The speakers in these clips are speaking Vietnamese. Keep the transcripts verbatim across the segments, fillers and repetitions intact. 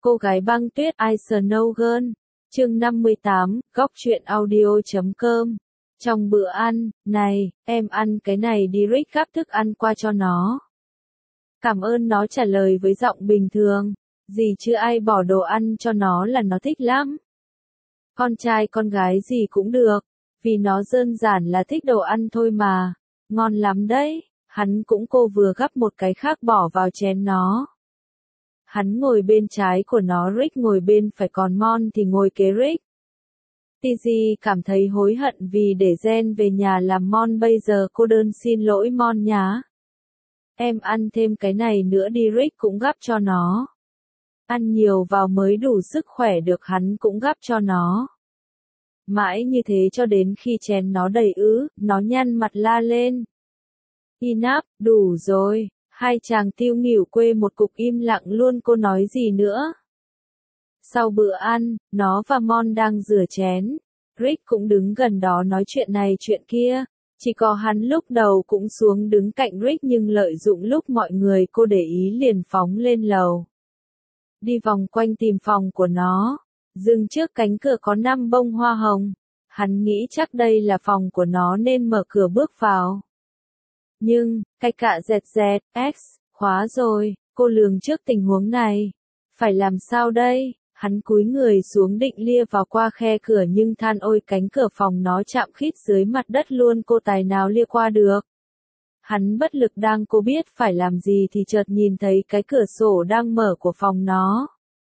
Cô gái băng tuyết Ice Snow Girl, chương năm mươi tám, góc truyện audio chấm com. Trong bữa ăn, này, em ăn cái này đi, Rick gắp thức ăn qua cho nó. Cảm ơn, nó trả lời với giọng bình thường, gì chứ ai bỏ đồ ăn cho nó là nó thích lắm. Con trai con gái gì cũng được, vì nó đơn giản là thích đồ ăn thôi mà, ngon lắm đấy, hắn cũng cô vừa gắp một cái khác bỏ vào chén nó. Hắn ngồi bên trái của nó, Rick ngồi bên phải, còn Mon thì ngồi kế Rick. Tizzy cảm thấy hối hận vì để Jen về nhà làm Mon, bây giờ cô đơn xin lỗi Mon nhá. Em ăn thêm cái này nữa đi, Rick cũng gắp cho nó. Ăn nhiều vào mới đủ sức khỏe được, hắn cũng gắp cho nó. Mãi như thế cho đến khi chén nó đầy ứ, nó nhăn mặt la lên. Enough, đủ rồi. Hai chàng tiêu nghỉu quê một cục im lặng luôn, cô nói gì nữa. Sau bữa ăn, nó và Mon đang rửa chén. Rick cũng đứng gần đó nói chuyện này chuyện kia. Chỉ có hắn lúc đầu cũng xuống đứng cạnh Rick, nhưng lợi dụng lúc mọi người cô để ý liền phóng lên lầu. Đi vòng quanh tìm phòng của nó. Dừng trước cánh cửa có năm bông hoa hồng. Hắn nghĩ chắc đây là phòng của nó nên mở cửa bước vào. Nhưng, cái cạ dẹt dẹt, X, khóa rồi, cô lường trước tình huống này. Phải làm sao đây? Hắn cúi người xuống định lia vào qua khe cửa, nhưng than ôi, cánh cửa phòng nó chạm khít dưới mặt đất luôn, cô tài nào lia qua được. Hắn bất lực đang cô biết phải làm gì thì chợt nhìn thấy cái cửa sổ đang mở của phòng nó.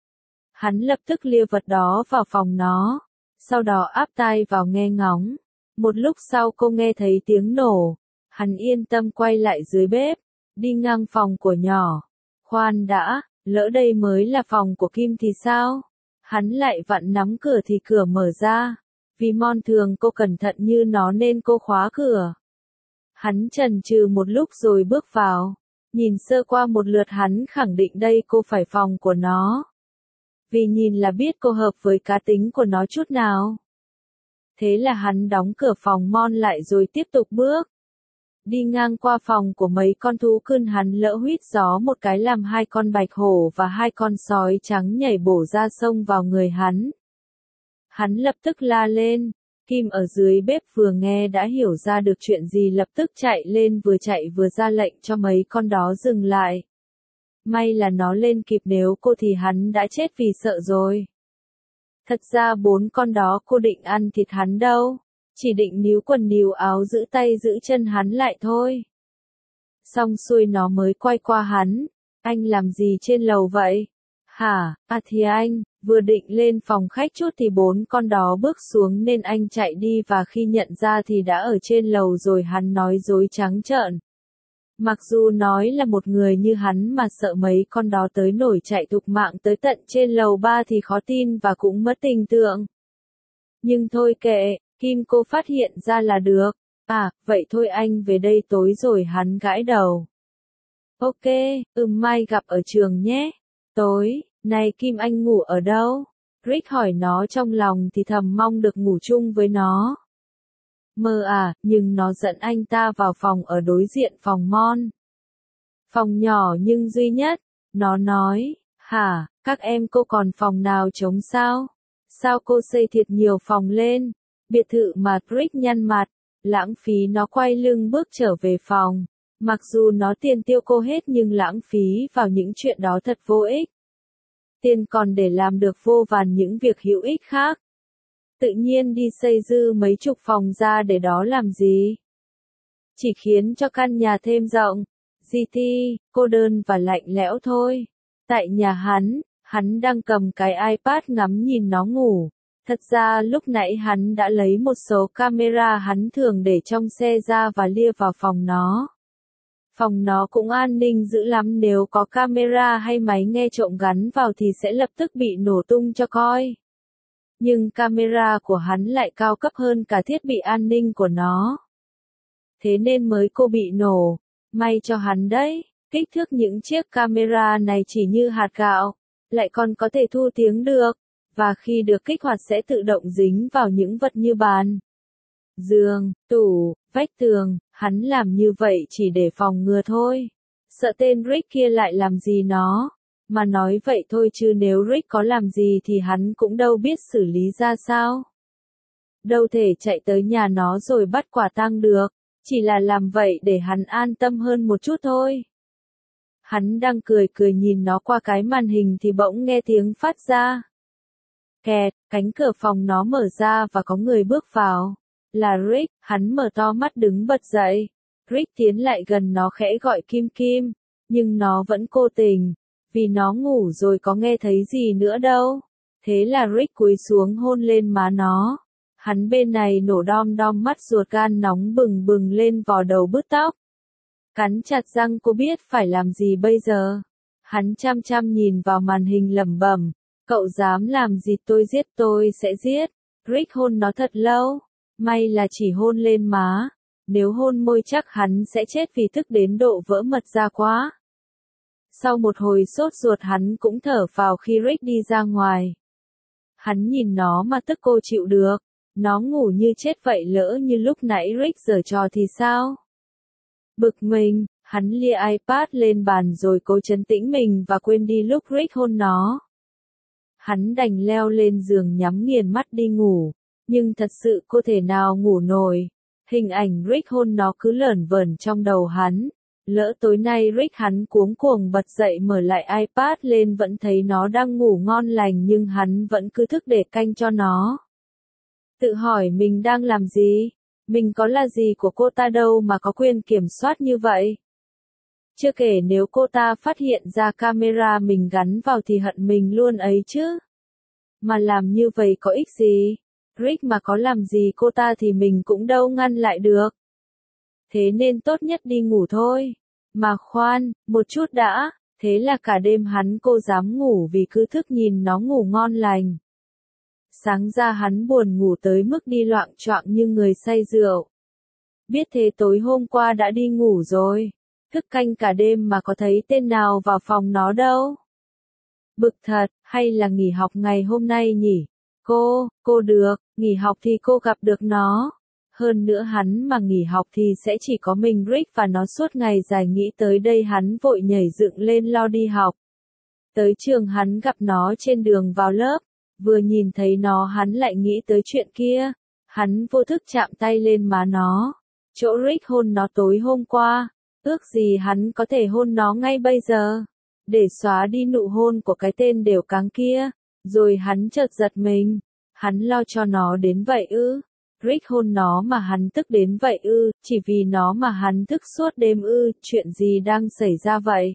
Hắn lập tức lia vật đó vào phòng nó, sau đó áp tai vào nghe ngóng. Một lúc sau cô nghe thấy tiếng nổ. Hắn yên tâm quay lại dưới bếp, đi ngang phòng của nhỏ. Khoan đã, lỡ đây mới là phòng của Kim thì sao? Hắn lại vặn nắm cửa thì cửa mở ra. Vì Mon thường cô cẩn thận như nó nên cô khóa cửa. Hắn chần chừ một lúc rồi bước vào. Nhìn sơ qua một lượt hắn khẳng định đây cô phải phòng của nó. Vì nhìn là biết cô hợp với cá tính của nó chút nào. Thế là hắn đóng cửa phòng Mon lại rồi tiếp tục bước. Đi ngang qua phòng của mấy con thú cưng, hắn lỡ huýt gió một cái làm hai con bạch hổ và hai con sói trắng nhảy bổ ra xông vào người hắn. Hắn lập tức la lên. Kim ở dưới bếp vừa nghe đã hiểu ra được chuyện gì, lập tức chạy lên, vừa chạy vừa ra lệnh cho mấy con đó dừng lại. May là nó lên kịp, nếu cô thì hắn đã chết vì sợ rồi. Thật ra bốn con đó cô định ăn thịt hắn đâu. Chỉ định níu quần níu áo, giữ tay giữ chân hắn lại thôi. Xong xuôi nó mới quay qua hắn. Anh làm gì trên lầu vậy? Hả, à thì anh, vừa định lên phòng khách chút thì bốn con đó bước xuống nên anh chạy đi, và khi nhận ra thì đã ở trên lầu rồi. Hắn nói dối trắng trợn. Mặc dù nói là một người như hắn mà sợ mấy con đó tới nổi chạy thục mạng tới tận trên lầu ba thì khó tin và cũng mất tình tượng. Nhưng thôi kệ. Kim cô phát hiện ra là được. À, vậy thôi anh về đây tối rồi, hắn gãi đầu. Ok, ừm mai gặp ở trường nhé. Tối, này Kim anh ngủ ở đâu? Rick hỏi nó, trong lòng thì thầm mong được ngủ chung với nó. Mơ à, nhưng nó dẫn anh ta vào phòng ở đối diện phòng Mon. Phòng nhỏ nhưng duy nhất. Nó nói, hả, các em cô còn phòng nào trống sao? Sao cô xây thiệt nhiều phòng lên? Biệt thự mà. Rick nhăn mặt, lãng phí. Nó quay lưng bước trở về phòng. Mặc dù nó tiền tiêu cô hết nhưng lãng phí vào những chuyện đó thật vô ích. Tiền còn để làm được vô vàn những việc hữu ích khác. Tự nhiên đi xây dư mấy chục phòng ra để đó làm gì? Chỉ khiến cho căn nhà thêm rộng, giê tê, cô đơn và lạnh lẽo thôi. Tại nhà hắn, hắn đang cầm cái iPad ngắm nhìn nó ngủ. Thật ra lúc nãy hắn đã lấy một số camera hắn thường để trong xe ra và lia vào phòng nó. Phòng nó cũng an ninh dữ lắm, nếu có camera hay máy nghe trộm gắn vào thì sẽ lập tức bị nổ tung cho coi. Nhưng camera của hắn lại cao cấp hơn cả thiết bị an ninh của nó. Thế nên mới cô bị nổ. May cho hắn đấy, kích thước những chiếc camera này chỉ như hạt gạo, lại còn có thể thu tiếng được. Và khi được kích hoạt sẽ tự động dính vào những vật như bàn, giường, tủ, vách tường. Hắn làm như vậy chỉ để phòng ngừa thôi. Sợ tên Rick kia lại làm gì nó. Mà nói vậy thôi chứ nếu Rick có làm gì thì hắn cũng đâu biết xử lý ra sao. Đâu thể chạy tới nhà nó rồi bắt quả tang được, chỉ là làm vậy để hắn an tâm hơn một chút thôi. Hắn đang cười cười nhìn nó qua cái màn hình thì bỗng nghe tiếng phát ra. Kẹt, cánh cửa phòng nó mở ra và có người bước vào. Là Rick, hắn mở to mắt đứng bật dậy. Rick tiến lại gần nó khẽ gọi Kim Kim, nhưng nó vẫn cố tình, vì nó ngủ rồi có nghe thấy gì nữa đâu. Thế là Rick cúi xuống hôn lên má nó. Hắn bên này nổ đom đom mắt ruột gan nóng bừng bừng lên vò đầu bứt tóc. Cắn chặt răng cô biết phải làm gì bây giờ. Hắn chăm chăm nhìn vào màn hình lẩm bẩm, cậu dám làm gì tôi giết tôi sẽ giết. Rick hôn nó thật lâu, may là chỉ hôn lên má. Nếu hôn môi chắc hắn sẽ chết vì tức đến độ vỡ mật ra quá. Sau một hồi sốt ruột hắn cũng thở phào khi Rick đi ra ngoài. Hắn nhìn nó mà tức cô chịu được. Nó ngủ như chết vậy lỡ như lúc nãy Rick giở trò thì sao? Bực mình, hắn lia iPad lên bàn rồi cố trấn tĩnh mình và quên đi lúc Rick hôn nó. Hắn đành leo lên giường nhắm nghiền mắt đi ngủ, nhưng thật sự cô thể nào ngủ nổi. Hình ảnh Rick hôn nó cứ lởn vởn trong đầu hắn. Lỡ tối nay Rick hắn cuống cuồng bật dậy mở lại iPad lên vẫn thấy nó đang ngủ ngon lành nhưng hắn vẫn cứ thức để canh cho nó. Tự hỏi mình đang làm gì? Mình có là gì của cô ta đâu mà có quyền kiểm soát như vậy? Chưa kể nếu cô ta phát hiện ra camera mình gắn vào thì hận mình luôn ấy chứ. Mà làm như vậy có ích gì? Rick mà có làm gì cô ta thì mình cũng đâu ngăn lại được. Thế nên tốt nhất đi ngủ thôi. Mà khoan, một chút đã, thế là cả đêm hắn cô dám ngủ vì cứ thức nhìn nó ngủ ngon lành. Sáng ra hắn buồn ngủ tới mức đi loạng choạng như người say rượu. Biết thế tối hôm qua đã đi ngủ rồi. Thức canh cả đêm mà có thấy tên nào vào phòng nó đâu. Bực thật, hay là nghỉ học ngày hôm nay nhỉ? Cô, cô được, nghỉ học thì cô gặp được nó. Hơn nữa hắn mà nghỉ học thì sẽ chỉ có mình Rick và nó suốt ngày dài nghĩ tới đây hắn vội nhảy dựng lên lo đi học. Tới trường hắn gặp nó trên đường vào lớp. Vừa nhìn thấy nó hắn lại nghĩ tới chuyện kia. Hắn vô thức chạm tay lên má nó. Chỗ Rick hôn nó tối hôm qua. Ước gì hắn có thể hôn nó ngay bây giờ. Để xóa đi nụ hôn của cái tên đều cáng kia. Rồi hắn chợt giật mình. Hắn lo cho nó đến vậy ư. Rick hôn nó mà hắn tức đến vậy ư. Chỉ vì nó mà hắn thức suốt đêm ư. Chuyện gì đang xảy ra vậy?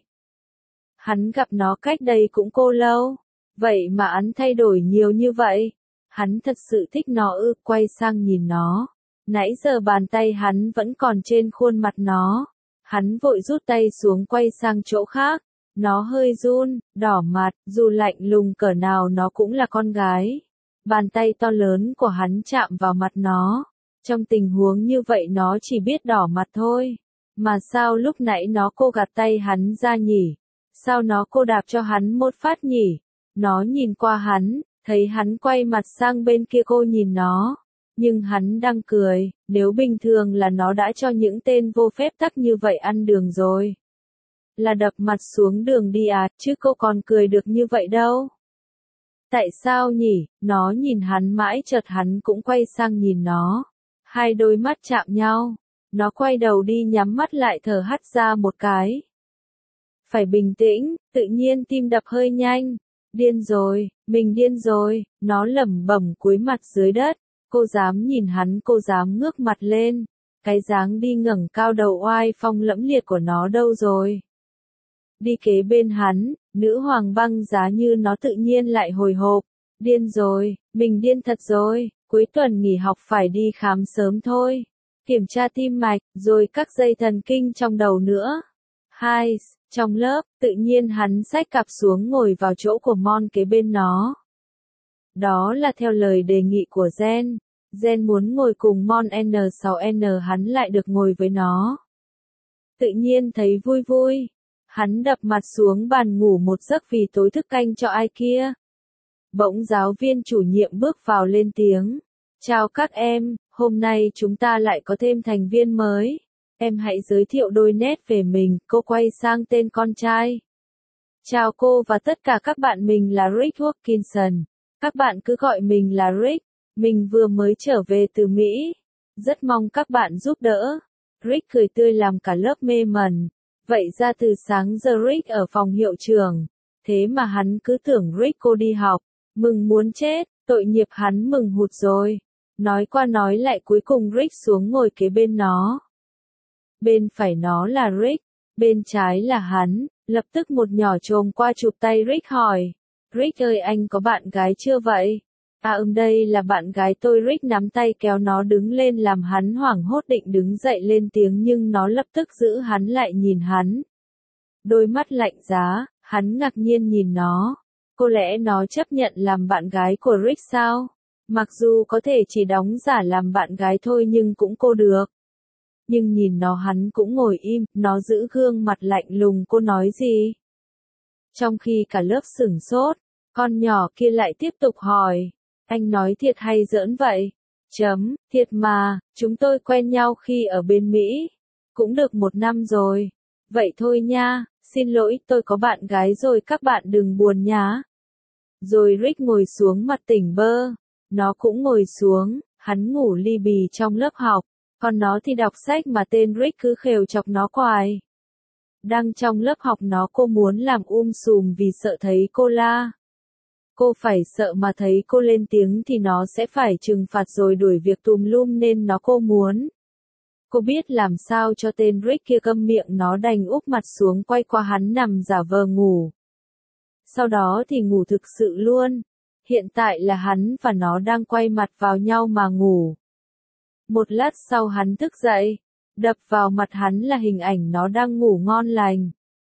Hắn gặp nó cách đây cũng cô lâu. Vậy mà hắn thay đổi nhiều như vậy. Hắn thật sự thích nó ư. Quay sang nhìn nó. Nãy giờ bàn tay hắn vẫn còn trên khuôn mặt nó. Hắn vội rút tay xuống quay sang chỗ khác. Nó hơi run, đỏ mặt, dù lạnh lùng cỡ nào nó cũng là con gái. Bàn tay to lớn của hắn chạm vào mặt nó. Trong tình huống như vậy nó chỉ biết đỏ mặt thôi. Mà sao lúc nãy nó cô gạt tay hắn ra nhỉ? Sao nó cô đạp cho hắn một phát nhỉ? Nó nhìn qua hắn, thấy hắn quay mặt sang bên kia cô nhìn nó. Nhưng hắn đang cười, nếu bình thường là nó đã cho những tên vô phép tắc như vậy ăn đường rồi. Là đập mặt xuống đường đi à, chứ cô còn cười được như vậy đâu. Tại sao nhỉ? Nó nhìn hắn mãi chợt hắn cũng quay sang nhìn nó. Hai đôi mắt chạm nhau. Nó quay đầu đi nhắm mắt lại thở hắt ra một cái. Phải bình tĩnh, tự nhiên tim đập hơi nhanh. Điên rồi, mình điên rồi, nó lẩm bẩm cúi mặt dưới đất. Cô dám nhìn hắn, cô dám ngước mặt lên. Cái dáng đi ngẩng cao đầu oai phong lẫm liệt của nó đâu rồi? Đi kế bên hắn, nữ hoàng băng giá như nó tự nhiên lại hồi hộp. Điên rồi, mình điên thật rồi, cuối tuần nghỉ học phải đi khám sớm thôi. Kiểm tra tim mạch, rồi các dây thần kinh trong đầu nữa. Hai, trong lớp, tự nhiên hắn xách cặp xuống ngồi vào chỗ của Mon kế bên nó. Đó là theo lời đề nghị của Gen. Gen muốn ngồi cùng Mon N sáu N hắn lại được ngồi với nó. Tự nhiên thấy vui vui. Hắn đập mặt xuống bàn ngủ một giấc vì tối thức canh cho ai kia. Bỗng giáo viên chủ nhiệm bước vào lên tiếng. Chào các em, hôm nay chúng ta lại có thêm thành viên mới. Em hãy giới thiệu đôi nét về mình, cô quay sang tên con trai. Chào cô và tất cả các bạn, mình là Rick Watkinson. Các bạn cứ gọi mình là Rick. Mình vừa mới trở về từ Mỹ. Rất mong các bạn giúp đỡ. Rick cười tươi làm cả lớp mê mẩn. Vậy ra từ sáng giờ Rick ở phòng hiệu trưởng. Thế mà hắn cứ tưởng Rick cô đi học. Mừng muốn chết, tội nghiệp hắn mừng hụt rồi. Nói qua nói lại cuối cùng Rick xuống ngồi kế bên nó. Bên phải nó là Rick, bên trái là hắn. Lập tức một nhỏ chồm qua chụp tay Rick hỏi. Rick ơi, anh có bạn gái chưa vậy? À ừm, đây là bạn gái tôi. Rick nắm tay kéo nó đứng lên làm hắn hoảng hốt định đứng dậy lên tiếng nhưng nó lập tức giữ hắn lại nhìn hắn. Đôi mắt lạnh giá, hắn ngạc nhiên nhìn nó. Có lẽ nó chấp nhận làm bạn gái của Rick sao? Mặc dù có thể chỉ đóng giả làm bạn gái thôi nhưng cũng cô được. Nhưng nhìn nó hắn cũng ngồi im, nó giữ gương mặt lạnh lùng. Cô nói gì? Trong khi cả lớp sửng sốt, con nhỏ kia lại tiếp tục hỏi. Anh nói thiệt hay giỡn vậy? Chấm, thiệt mà, chúng tôi quen nhau khi ở bên Mỹ. Cũng được một năm rồi. Vậy thôi nha, xin lỗi, tôi có bạn gái rồi, các bạn đừng buồn nhá. Rồi Rick ngồi xuống mặt tỉnh bơ. Nó cũng ngồi xuống, hắn ngủ li bì trong lớp học. Còn nó thì đọc sách mà tên Rick cứ khều chọc nó hoài. Đang trong lớp học nó cô muốn làm um sùm vì sợ thấy cô la. Cô phải sợ mà thấy cô lên tiếng thì nó sẽ phải trừng phạt rồi đuổi việc tùm lum nên nó cô muốn. Cô biết làm sao cho tên Rick kia câm miệng, nó đành úp mặt xuống quay qua hắn nằm giả vờ ngủ. Sau đó thì ngủ thực sự luôn. Hiện tại là hắn và nó đang quay mặt vào nhau mà ngủ. Một lát sau hắn thức dậy, đập vào mặt hắn là hình ảnh nó đang ngủ ngon lành.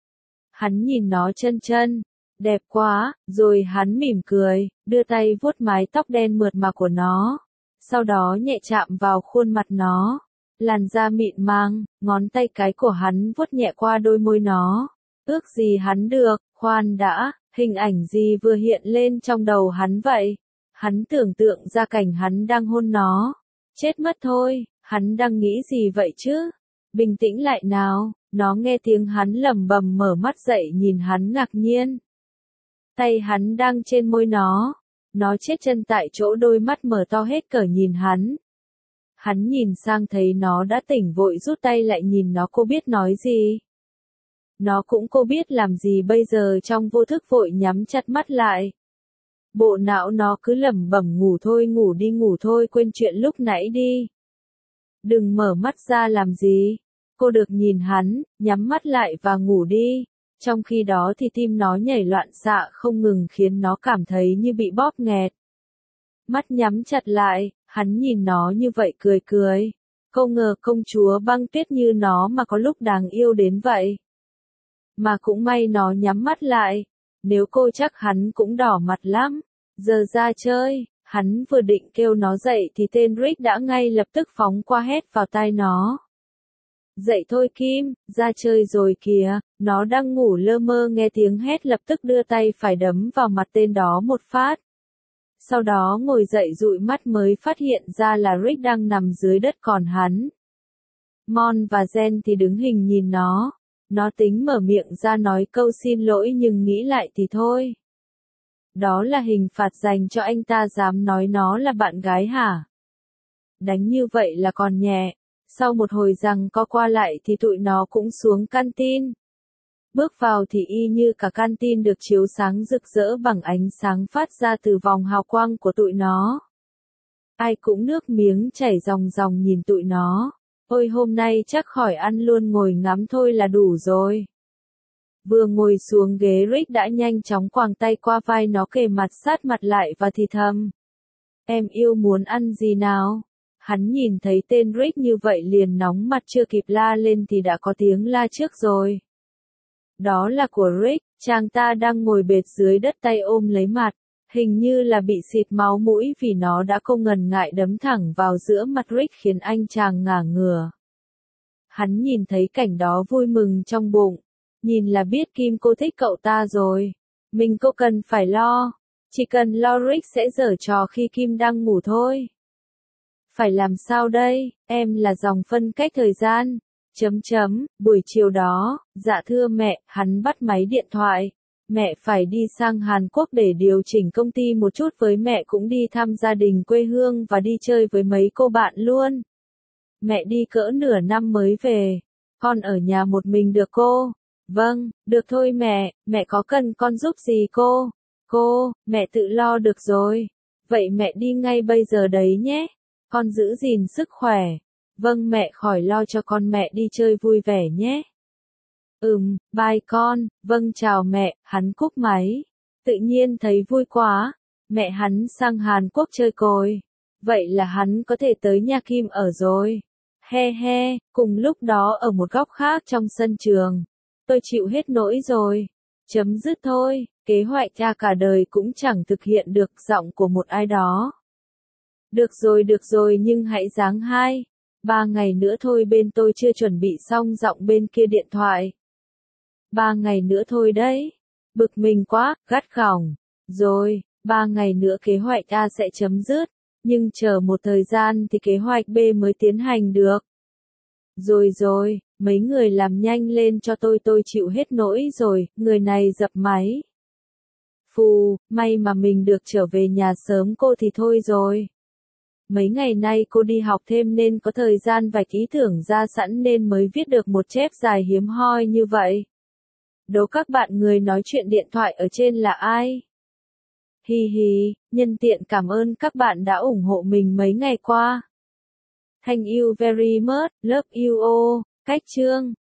Hắn nhìn nó chân chân, đẹp quá, rồi hắn mỉm cười, đưa tay vuốt mái tóc đen mượt mà của nó. Sau đó nhẹ chạm vào khuôn mặt nó, làn da mịn màng, ngón tay cái của hắn vuốt nhẹ qua đôi môi nó. Ước gì hắn được, khoan đã, hình ảnh gì vừa hiện lên trong đầu hắn vậy? Hắn tưởng tượng ra cảnh hắn đang hôn nó. Chết mất thôi, hắn đang nghĩ gì vậy chứ? Bình tĩnh lại nào, nó nghe tiếng hắn lẩm bẩm mở mắt dậy nhìn hắn ngạc nhiên. Tay hắn đang trên môi nó, nó chết chân tại chỗ, đôi mắt mở to hết cỡ nhìn hắn. Hắn nhìn sang thấy nó đã tỉnh vội rút tay lại nhìn nó. Cô biết nói gì? Nó cũng cô biết làm gì bây giờ, trong vô thức vội nhắm chặt mắt lại. Bộ não nó cứ lẩm bẩm ngủ thôi, ngủ đi, ngủ thôi, quên chuyện lúc nãy đi. Đừng mở mắt ra làm gì. Cô được nhìn hắn, nhắm mắt lại và ngủ đi. Trong khi đó thì tim nó nhảy loạn xạ không ngừng khiến nó cảm thấy như bị bóp nghẹt. Mắt nhắm chặt lại, hắn nhìn nó như vậy cười cười. Không ngờ công chúa băng tuyết như nó mà có lúc đáng yêu đến vậy. Mà cũng may nó nhắm mắt lại. Nếu cô chắc hắn cũng đỏ mặt lắm. Giờ ra chơi, hắn vừa định kêu nó dậy thì tên Rick đã ngay lập tức phóng qua hét vào tai nó. Dậy thôi Kim, ra chơi rồi kìa. Nó đang ngủ lơ mơ nghe tiếng hét lập tức đưa tay phải đấm vào mặt tên đó một phát. Sau đó ngồi dậy dụi mắt mới phát hiện ra là Rick đang nằm dưới đất còn hắn. Mon và Jen thì đứng hình nhìn nó. Nó tính mở miệng ra nói câu xin lỗi nhưng nghĩ lại thì thôi. Đó là hình phạt dành cho anh ta dám nói nó là bạn gái hả? Đánh như vậy là còn nhẹ. Sau một hồi giằng co qua lại thì tụi nó cũng xuống canteen. Bước vào thì y như cả canteen được chiếu sáng rực rỡ bằng ánh sáng phát ra từ vòng hào quang của tụi nó. Ai cũng nước miếng chảy ròng ròng nhìn tụi nó. Ôi hôm nay chắc khỏi ăn luôn, ngồi ngắm thôi là đủ rồi. Vừa ngồi xuống ghế Rick đã nhanh chóng quàng tay qua vai nó kề mặt sát mặt lại và thì thầm. Em yêu muốn ăn gì nào? Hắn nhìn thấy tên Rick như vậy liền nóng mặt, chưa kịp la lên thì đã có tiếng la trước rồi. Đó là của Rick, chàng ta đang ngồi bệt dưới đất tay ôm lấy mặt. Hình như là bị xịt máu mũi vì nó đã không ngần ngại đấm thẳng vào giữa mặt Rick khiến anh chàng ngả ngửa. Hắn nhìn thấy cảnh đó vui mừng trong bụng. Nhìn là biết Kim cô thích cậu ta rồi. Mình cô cần phải lo. Chỉ cần lo Rick sẽ giở trò khi Kim đang ngủ thôi. Phải làm sao đây, em là dòng phân cách thời gian. Chấm chấm, buổi chiều đó, dạ thưa mẹ, hắn bắt máy điện thoại. Mẹ phải đi sang Hàn Quốc để điều chỉnh công ty một chút với mẹ cũng đi thăm gia đình quê hương và đi chơi với mấy cô bạn luôn. Mẹ đi cỡ nửa năm mới về. Con ở nhà một mình được cô? Vâng, được thôi mẹ, mẹ có cần con giúp gì cô? Cô, mẹ tự lo được rồi. Vậy mẹ đi ngay bây giờ đấy nhé. Con giữ gìn sức khỏe. Vâng mẹ khỏi lo cho con mẹ đi chơi vui vẻ nhé. Ừm, bye con, vâng chào mẹ, hắn cúp máy. Tự nhiên thấy vui quá. Mẹ hắn sang Hàn Quốc chơi rồi. Vậy là hắn có thể tới nhà Kim ở rồi. He he, cùng lúc đó ở một góc khác trong sân trường. Tôi chịu hết nỗi rồi. Chấm dứt thôi, kế hoạch cha cả đời cũng chẳng thực hiện được giọng của một ai đó. Được rồi được rồi nhưng hãy giáng hai. Ba ngày nữa thôi bên tôi chưa chuẩn bị xong giọng bên kia điện thoại. Ba ngày nữa thôi đấy. Bực mình quá, gắt gỏng. Rồi, ba ngày nữa kế hoạch A sẽ chấm dứt. Nhưng chờ một thời gian thì kế hoạch B mới tiến hành được. Rồi rồi, mấy người làm nhanh lên cho tôi tôi chịu hết nỗi rồi, người này dập máy. Phù, may mà mình được trở về nhà sớm cô thì thôi rồi. Mấy ngày nay cô đi học thêm nên có thời gian vạch ý tưởng ra sẵn nên mới viết được một chép dài hiếm hoi như vậy. Đố các bạn người nói chuyện điện thoại ở trên là ai? Hi hi, nhân tiện cảm ơn các bạn đã ủng hộ mình mấy ngày qua. Thank you very much, love you all, cách chương.